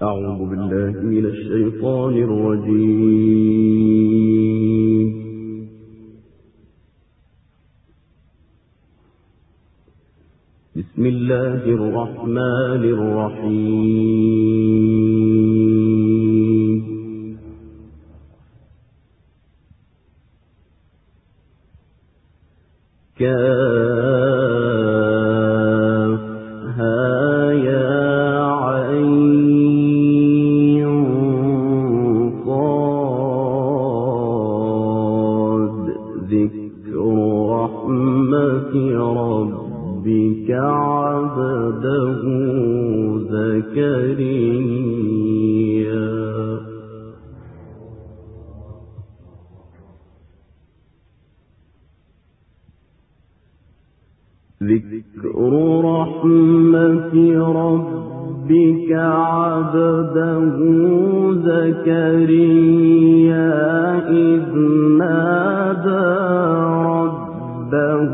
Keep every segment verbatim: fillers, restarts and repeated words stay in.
أعوذ بالله من الشيطان الرجيم. بسم الله الرحمن الرحيم. كافها يا عين صاد ذكر رحمة ربك عبده زكريا. ذكر رحمة ربك عبده زكريا إذ نادى ربه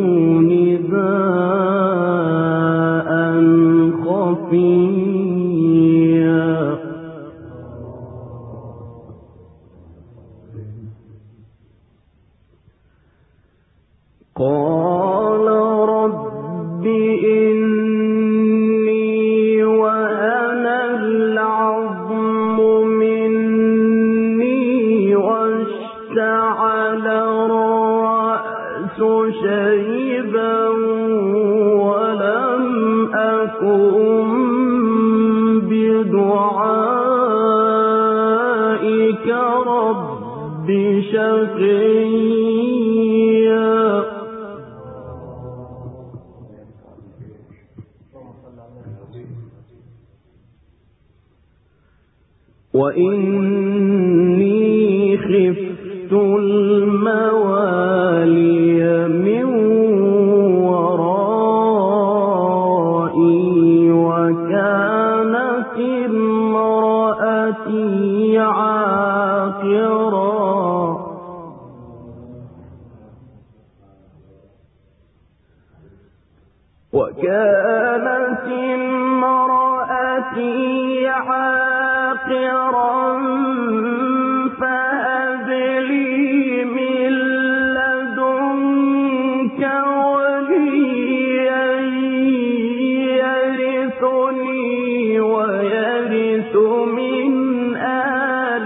نداء خفيا. قال رب إني وهن العظم مني واشتعل الرأس شيبا ولم أكن بدعائك رب شقيا. وإني خفت الموالي من ورائي وكانت امرأتي عاقرا وكانت امرأتي عاقرا فهب لي من لدنك وليا يرثني ويرث من آل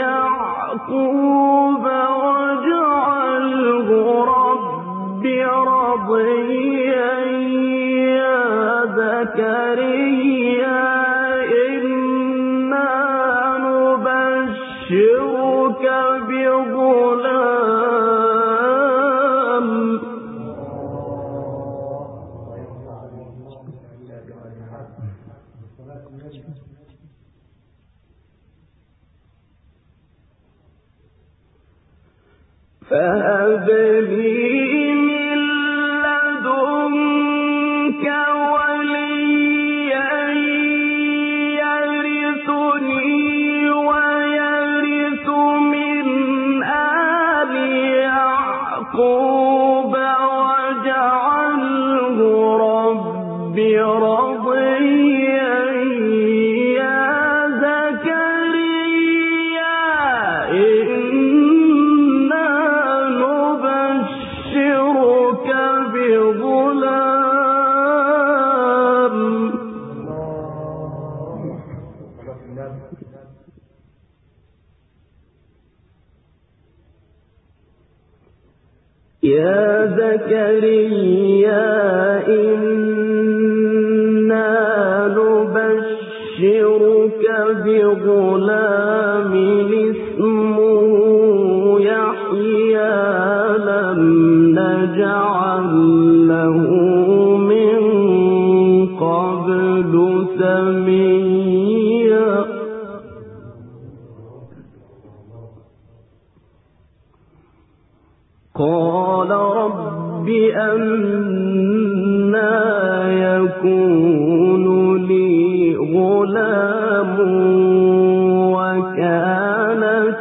يعقوب واجعله رب رضيا يا زكريا نبشرك بغلام فهب لي من لدنك وليا يرثني ويرث من آل يعقوب واجعله رب رضيا يا زكريا إنا نبشرك بغلام. يا زكريا إنا نبشرك بغلام اسمه يحيى لم نجعل له من قبل سميا. قال رب أنى يكون لي غلام وكانت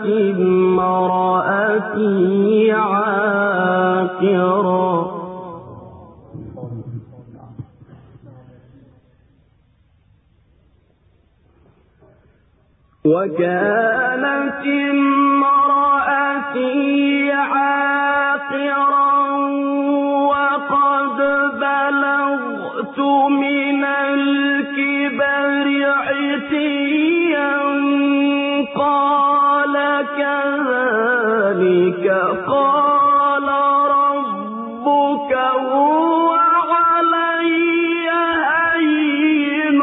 امرأتي عاقرا وكانت امرأتي عاقرا وقد بلغت من الكبر عتيا قال كذلك قال ربك هو علي هين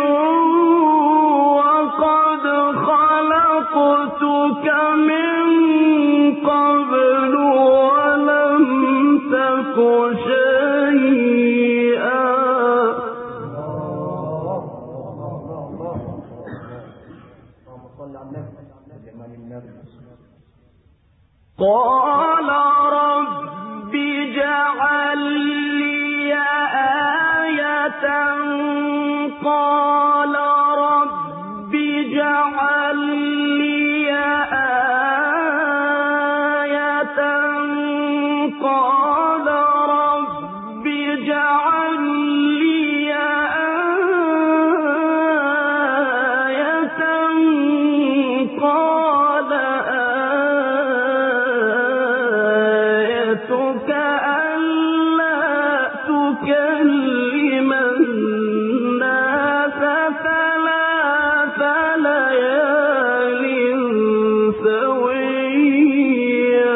وقد خلقتك من قبل ولم تك شيئا. قال رب اجعل لي آية قال رب اجعل لي آية قال رب اجعل لي آية قال آيتك ألا تكلم الناس ثلاث ليال سويا.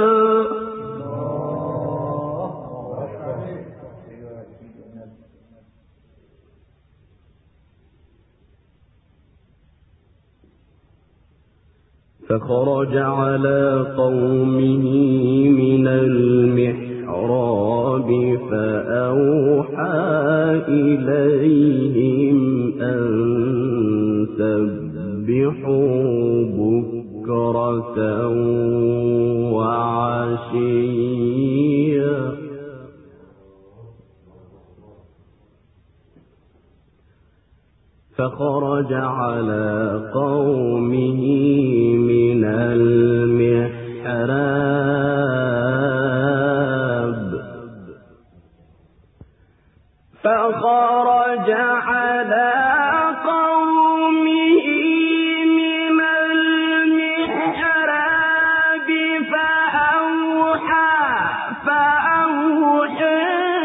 فخرج على قومه من المحراب فأوحى إليهم أن سبحوا بكرة وعشيا. فخرج على قومه من المحراب فخرج على قومه من المحراب فأوحى فأوحى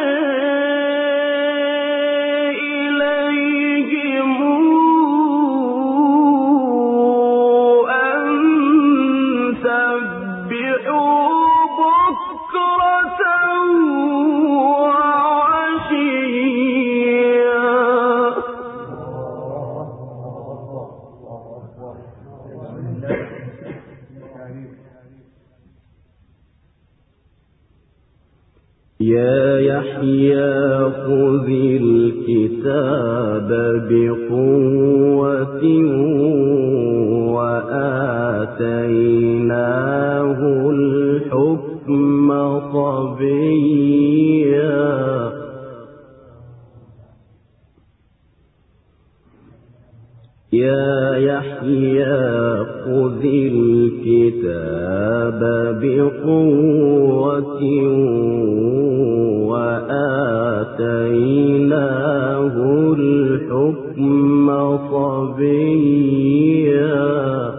يا يحيى خذ الكتاب بقوة وآتيناه الحكم صبيا. يا يحيى خذ الكتاب بقوة وآتيناه الحكم صبيا.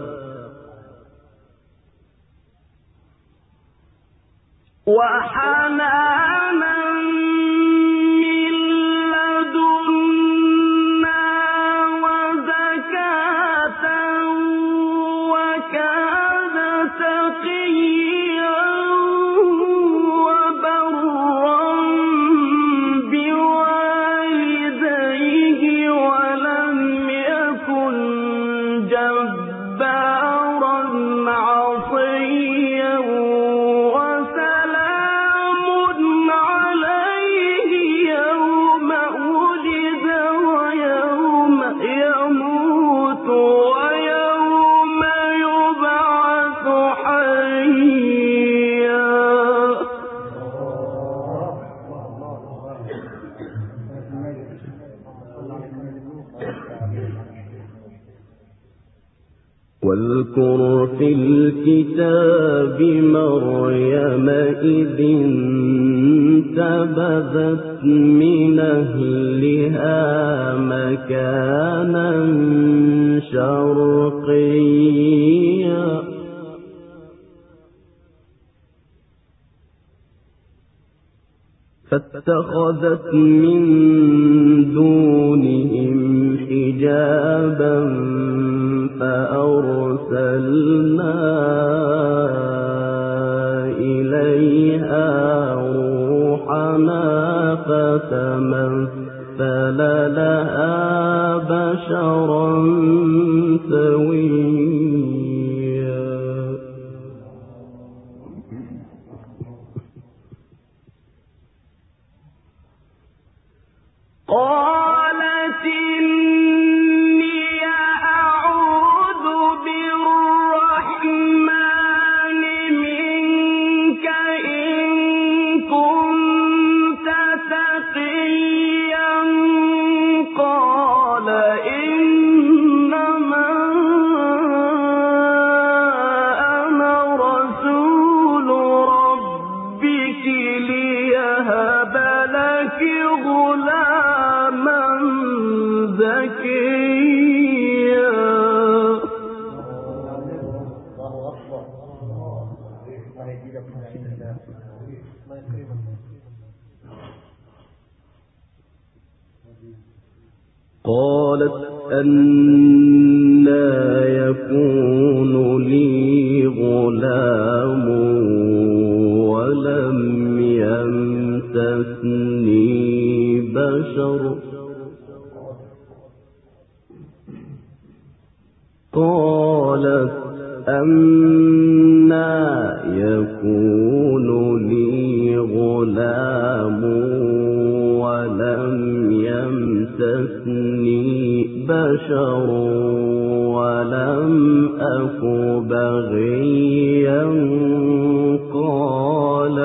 وحنانا من لدنا وزكاة وكان تقيا وبرا بوالديه ولم يكن جبارا عصيا واذكر في الكتاب مريم إذ انتبذت من أهلها مكانا شرقيا فاتخذت من دونهم حجابا فأرسلنا إليها روحنا فتمثل لها بشرا سويا. قالت إني أعوذ بالرحمن منك إن كنت تقيا. قال إنما أنا رسول ربك ليهب لك غلاما زكيا. قالت أنى يكون لي غلام ولم يمسسني بشر. قالت أنى يكون لي غلام ولم يمسسني بشر ولم أك بغيا. قال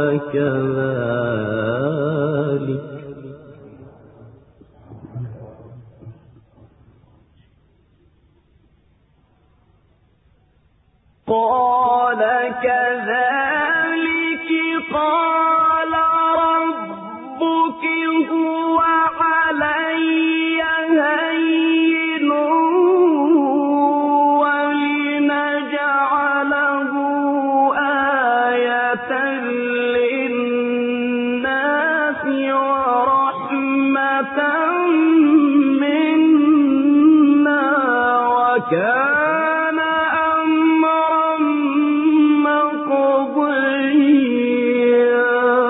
كذلك قال كذلك قال ربك هو علي هين ولنجعله آية للناس ورحمة منا وكان أمرا مقضيا.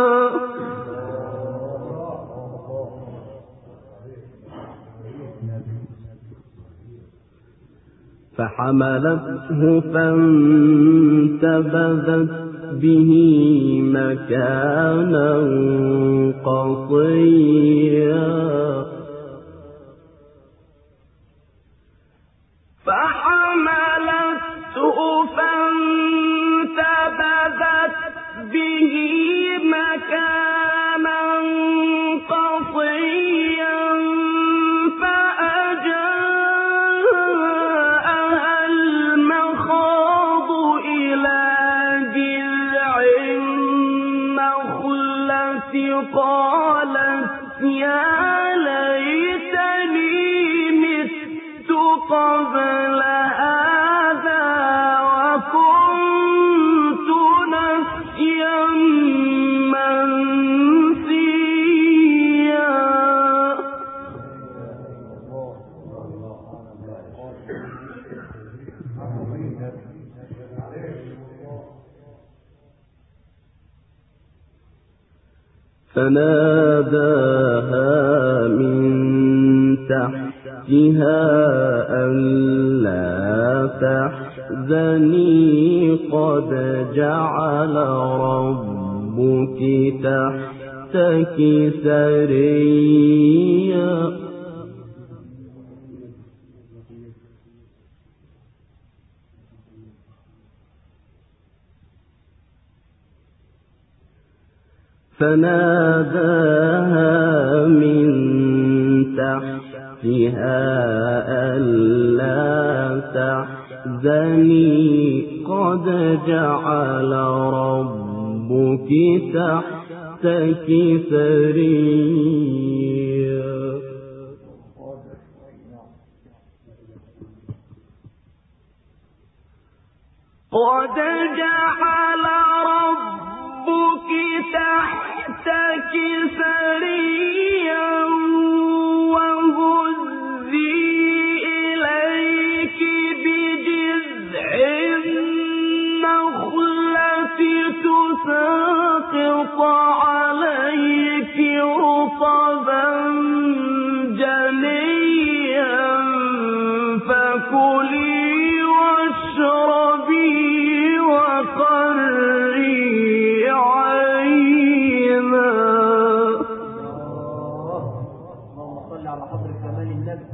فحملته فانتبذت به مكانا قصيا. فحملته فانتبذت به مكانا قصيا فأجاءها المخاض إلى جذع النخلة قالت يا ليتني مت قبل هذا وكنت نسيا منسيا. فناداها من تحتها ألا تحزني قد جعل ربك تحتك سريا. فناداها من تحتها ألا تحزني قد جعل ربك تحتك سريا. قد جعل ربك تحتك سريا وهزي إليك بجذع النخلة تساقط عليك رطبا جنيا فكلي واشربي وقري عينا. اللهم صل على حضرة كمال النبي.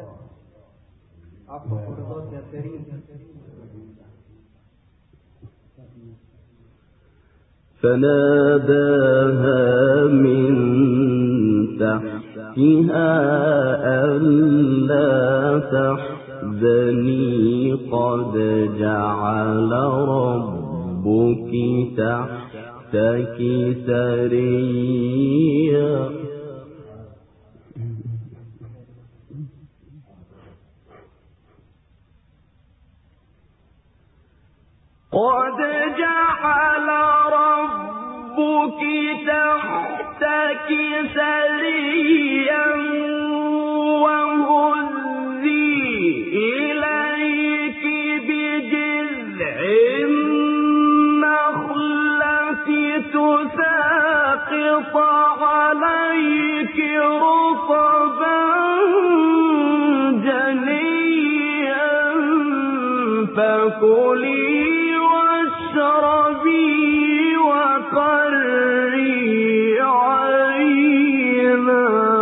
عفوا ورضاك يا كريم. فناداها من تحتها ألا تحزني قد جعل ربك تحتك سريا. قد جعل ربك تحتك سريا وهزي إليك بجذع النخلة تساقط عليك رطبا جنيا فكلي واشربي وقري عينا.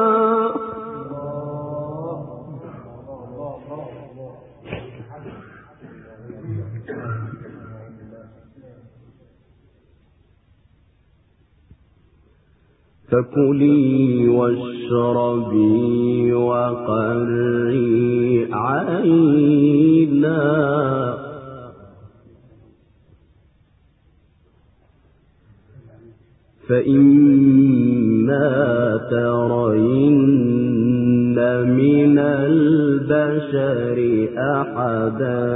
فكلي واشربي وقري عينا فإما ترين من البشر أحدا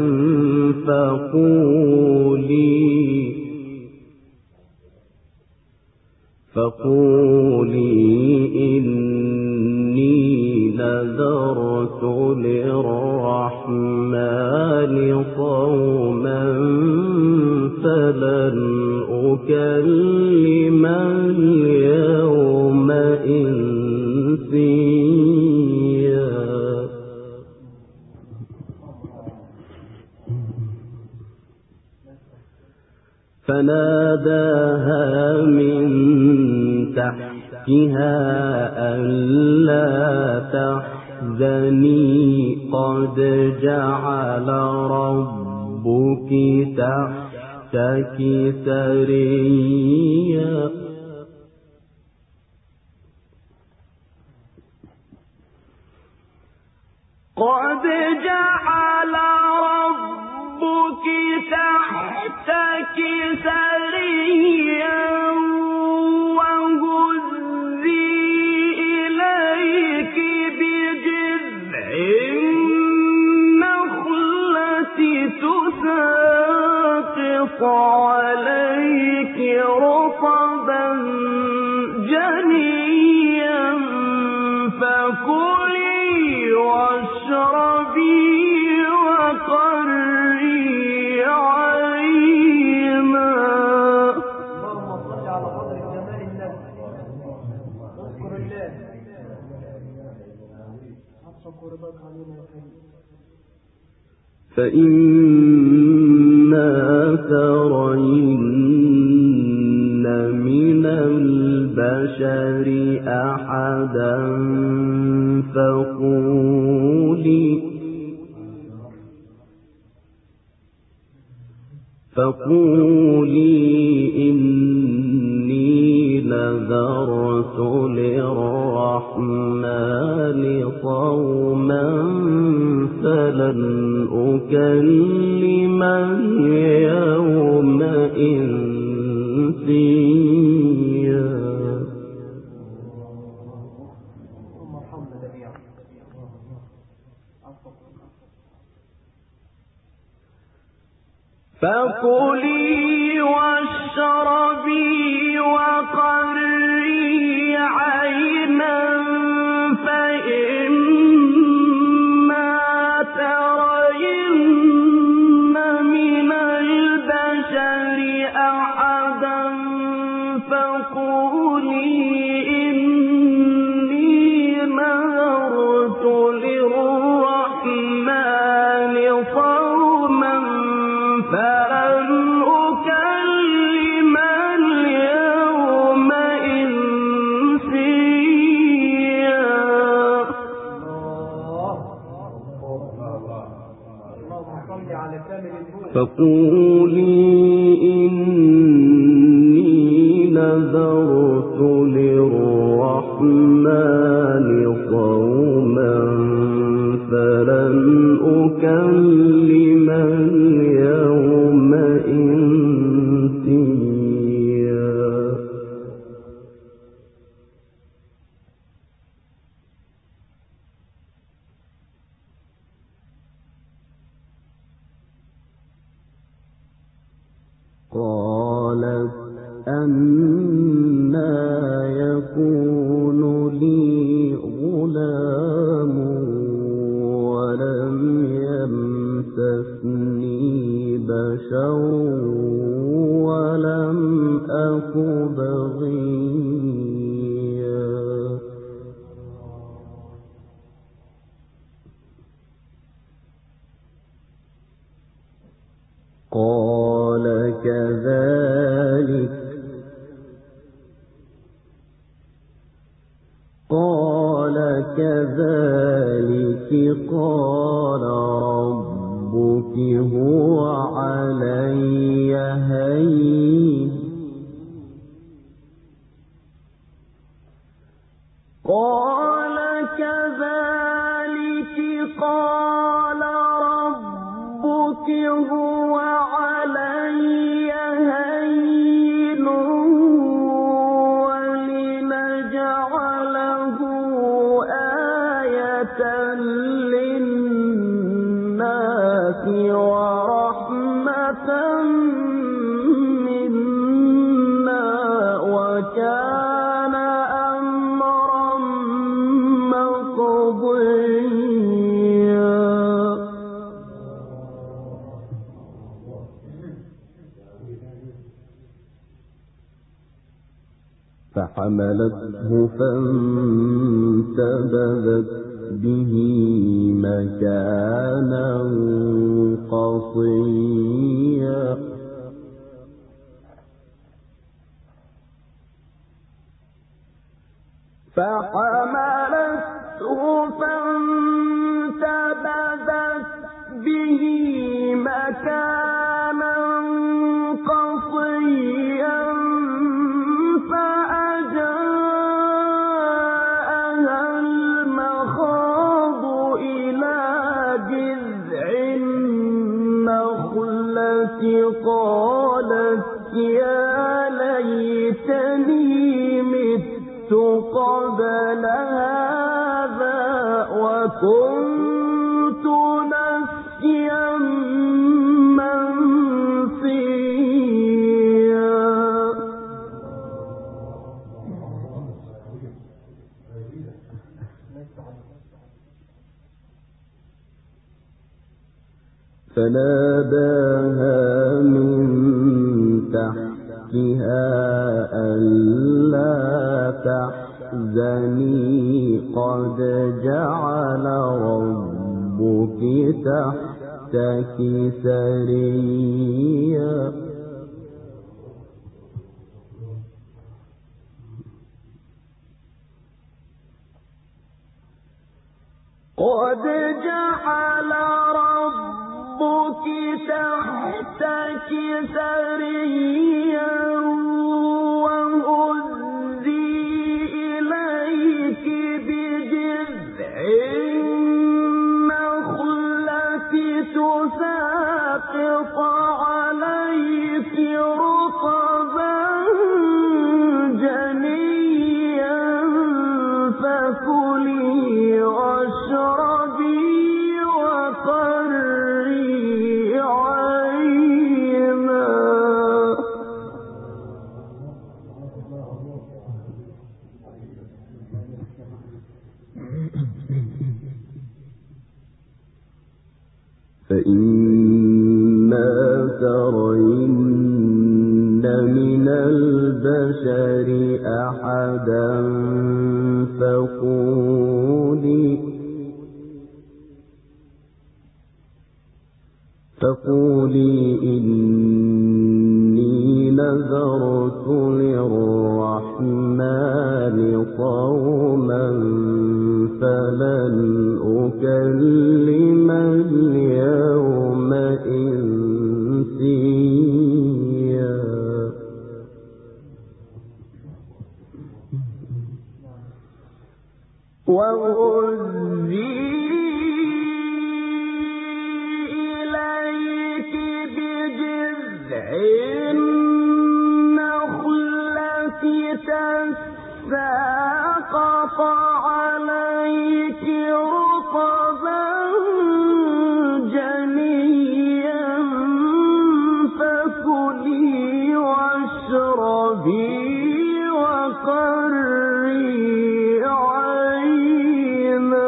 فقولي فقولي إني نذرت للرحمن صوما فلن أكلم اليوم إنسيا. فناداها من تحتها ألا تحزني قد جعل ربك تحتك سريا. قد جعل ربك تحتك سريا وهزي إليك بجذع النخلة تساقط عليك رطبا جنيا فكلي واشربي وقري عينا. اللهم صل على قدر جمال النبي. اذكر الله. عطشك ورضاك علينا يا كريم. فإما ترين من البشر أحدا فقولي فقولي إني نذرت للرحمن صوما فلن أكلم اليوم إنسيا. فكلي واشربي وقري عينا فإما ترين من البشر أحدا فقولي إني نذرت للرحمن صوما فلن أكلم اليوم إنسيا. فقولي إني نذرت للرحمن صوما فلن أكلم اليوم إنسيا. قالت أنى يكون لي غلام ولم يمسسني بشر ولم أك بغيا. قال كذلك قال كذلك قال ربك هو علي هين. قال كذلك قال ربك هو علي هين ولنجعله آية للناس ورحمة منا وكان أمرا مقضيا. فحملته فانتبذت به مكانا قصيا. فحملته فانتبذت به مكانا قصيا فأجاءها المخاض إلى جذع النخلة قالت يا ليتني مت قبل هذا وكنت نسيا منسيا. فناداها من تحتها ألا تحزني قد جعل ربك تحتك سريا. قد جعل ربك تحتك سريا وهزي إليك بجذع النخلة تساقط عليك رطبا جنيا فكلي واشربي وقري عينا فإما ترين من البشر أحدا فقولي فقولي إني نذرت للرحمن صوما فلن أكلم اليوم إنسيا. وهزي إليك بجذع النخلة تساقط عليك رطبا جنيا فكلي واشربي وقري عينا.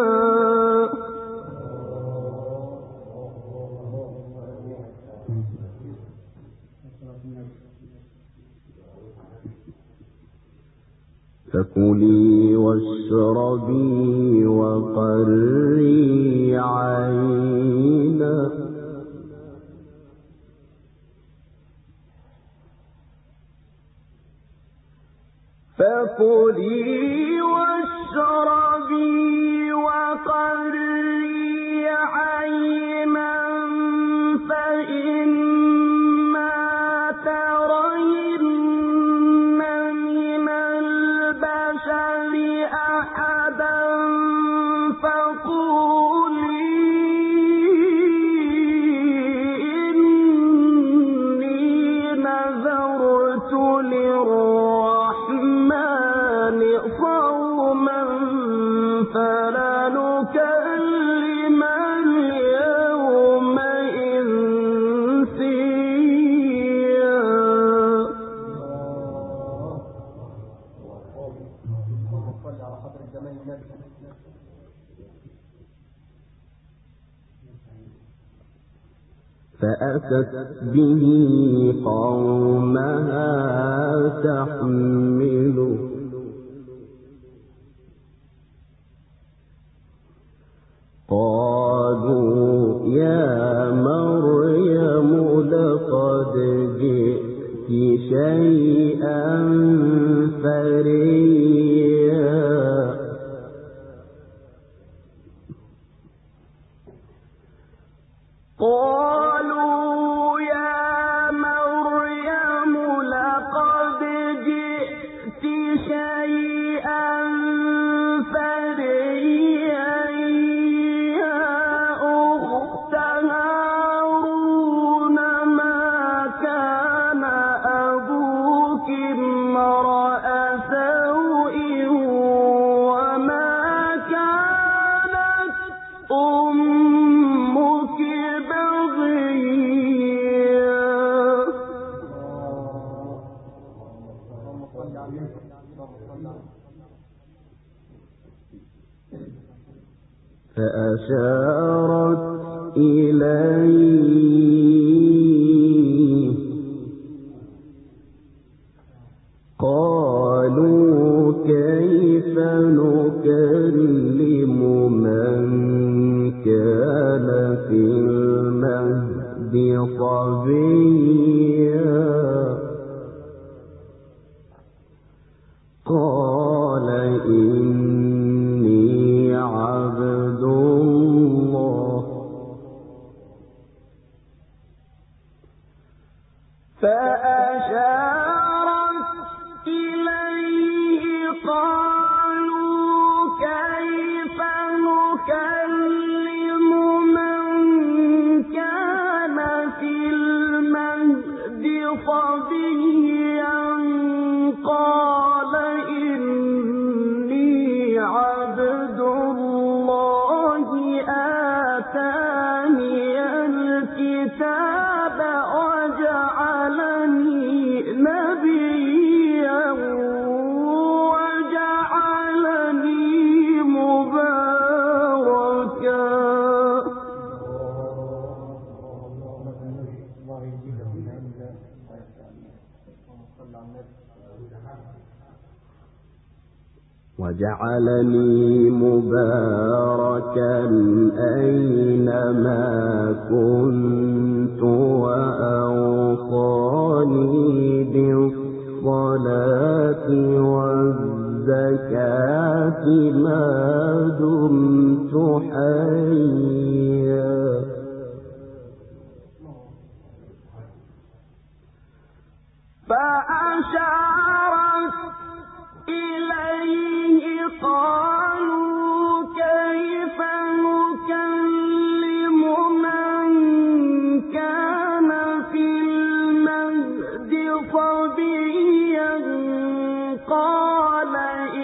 فكلي واشربي وقري عينا فكلي واشربي وقري عينا فإما ترين من البشر أحدا فقولي إني نذرت للرحمن صوما فلن أكلم اليوم إنسيا. فأتت به قومها تحمله قالوا يا مريم لقد جئت شيئا فريا. قالوا يا مريم لقد جئت شيئا فريا يا أخت هارون ما كان أبوك امرأ سوء وما كانت أمك فأشارت إليه قالوا كيف نكلم من كان في المهد صبيا. قال إني عبد الله فأشارت إليه قالوا كيف نكلم من كان في المهد صبيا. قال إني عبد الله آتاني الكتاب وجعلني نبيا وجعلني مباركا أينما كنت وأوصاني بالصلاة والزكاة ما دمت حيا فأشارت إليه قالوا كيف نكلم من كان في المهد صبيا قال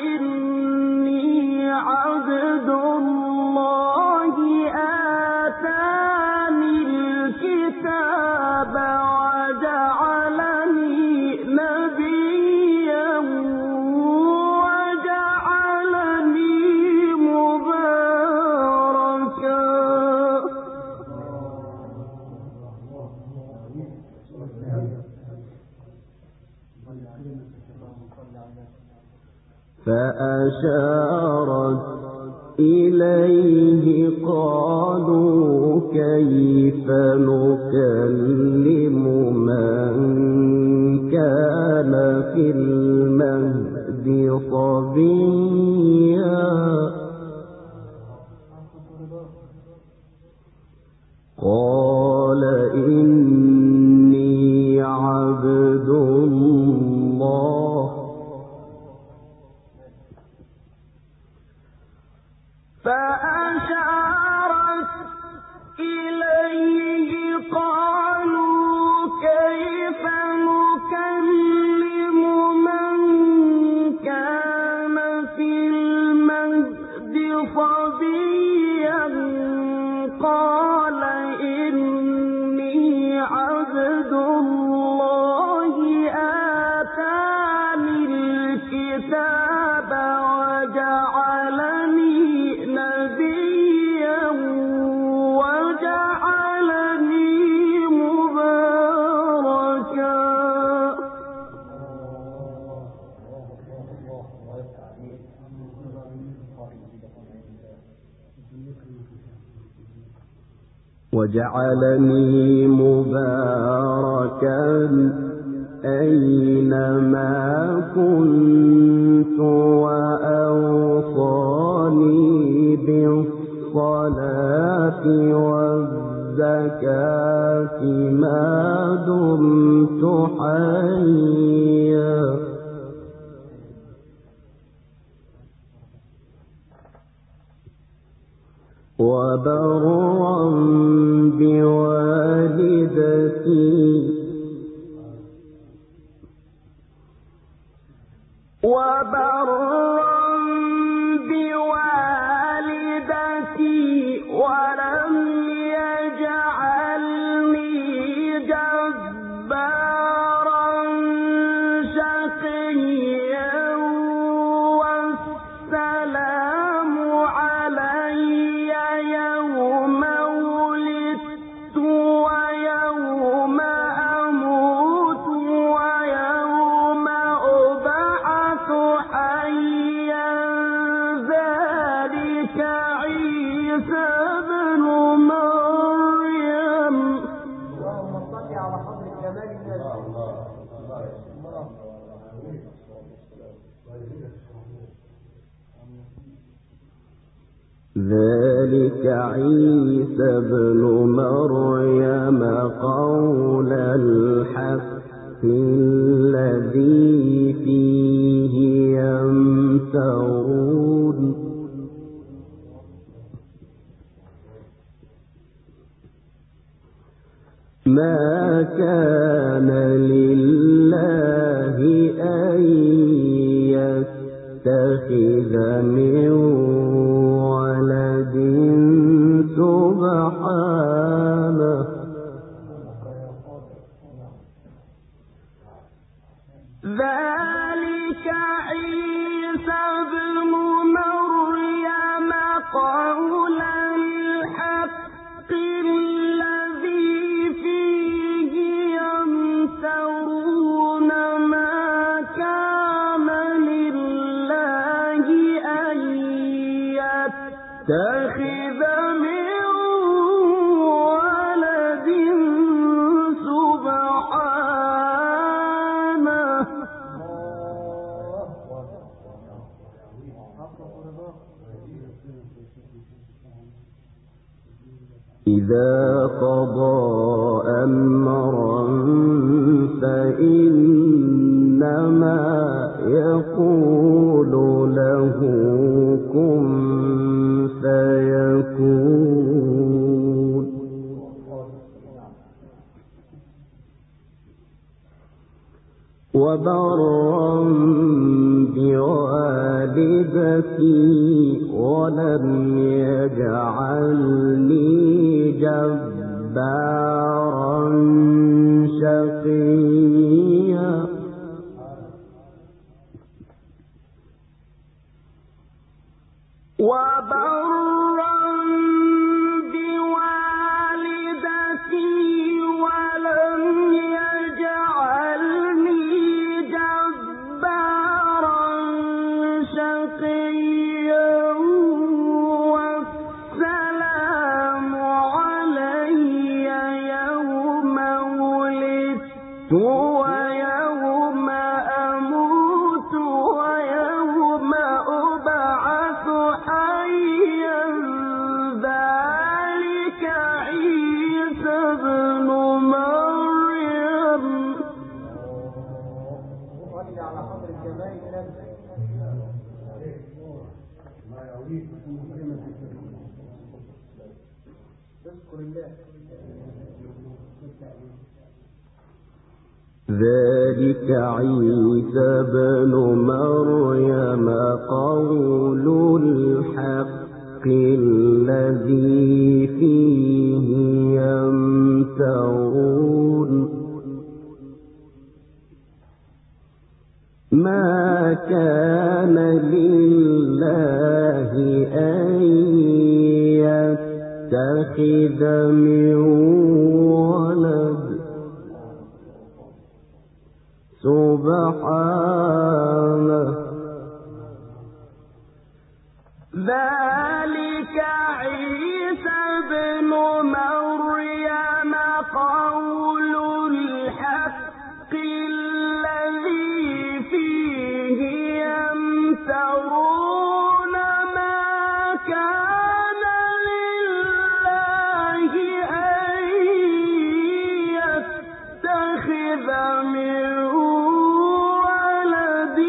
إني عبد الله آتاني الكتاب وجعلني نبيا فأشارت إليه قالوا كيف نكلم من كان في المهد صبيا قال إني عبد الله فأشارت إليه قالوا كيف نكلم من كان في المهد صبيا قال إني عبد الله آتاني الكتاب وجعلني نبيا وجعلني مباركا وجعلني مباركا أينما كنت وأوصاني بالصلاة والزكاة ما دمت حيا وبرا بوالدتي وبرا بوالدتي ولم يجعلني جبارا شقيا والسلام علي يوم ولدت ويوم أموت ويوم أبعث حيا ذلك عيسى ابن مريم. اللهم صل على حضرة جمال ذلك عيسى ابن مريم قول الحق الذي فيه يمترون ما كان لله أن يتخذ من ولد سبحانه ذلك عيسى ابن مريم قول الحق الذي فيه يمترون ما كان لله إذا قضى أمرا فإنما يقول له كن فيكون. وبرا بوالدتي ولم يجعلني جبارا شقيا. وبرا بوالدتي ولم يجعلني جبارا شقيا. والسلام علي يوم ولدت ويوم أموت ويوم أبعث حيا. ذلك عيسى ابن مريم. صلي على قدر الجمال النبي. اذكر الله. ذلك عيسى ابن مريم قول الحق الذي فيه يمترون. ما كان لله أن يتخذ من ولد سبحانه. ذلك عيسى ابن مريم قول الحق الذي فيه يمترون. ما كان لله أن يتخذ من ولد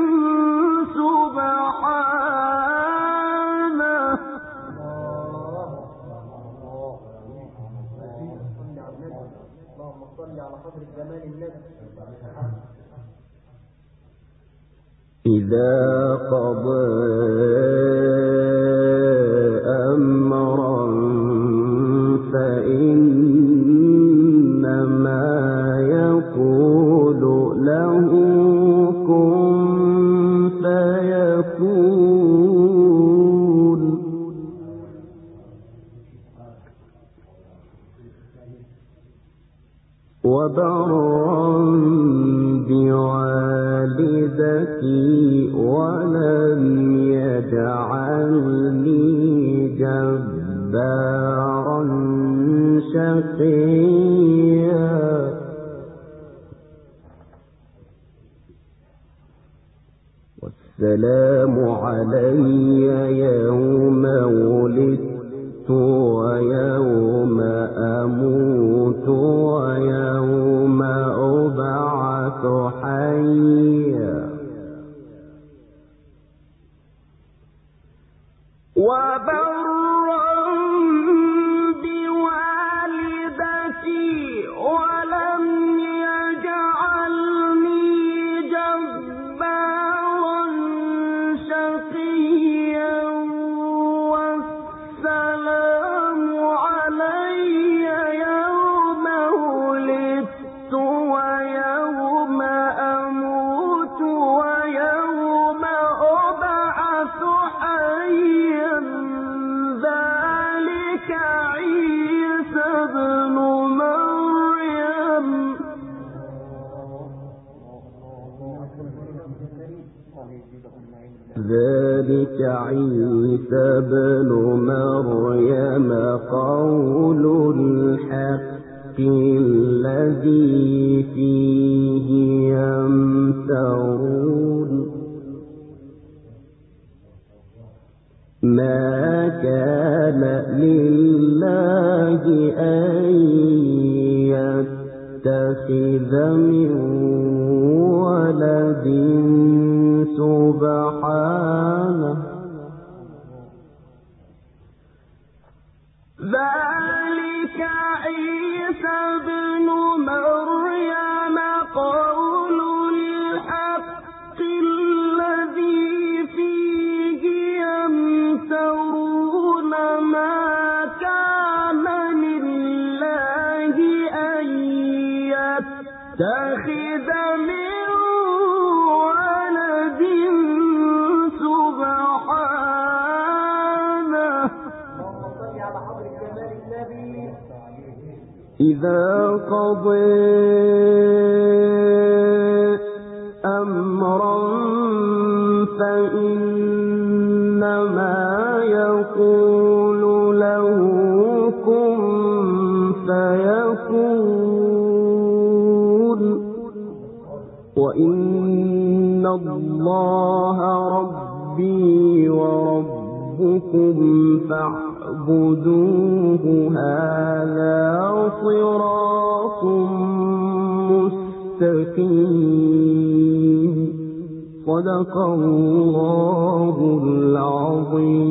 سبحانه. اللهم صل على قدر الجمال النبي. إذا قضى أمرا فإنما يقول له كن فيكون. وبرا بوالدتي ولم يجعلني جبارا شقيا. والسلام علي يوم ولدت ويوم أموت ويوم أبعث حيا. وبرا بوالدتي ولم يجعلني جبارا شقيا. والسلام علي يوم ولدت ويوم أموت ويوم أبعث حيا. ذلك عيسى ابن مريم. ذلك عيسى ابن مريم قول الحق الذي فيه يمترون. ما كان لله أن يتخذ من ولد سبحانه ذلك عيسى ابن مريم قول الحق الذي فيه يمترون ما كان لله أن يتخذ من ولد سبحانه إذا قضى أمرا فإنما يقول له كن فيكون وإن الله ربي وربكم فاعبدوه هذا صراط مستقيم صدق الله العظيم.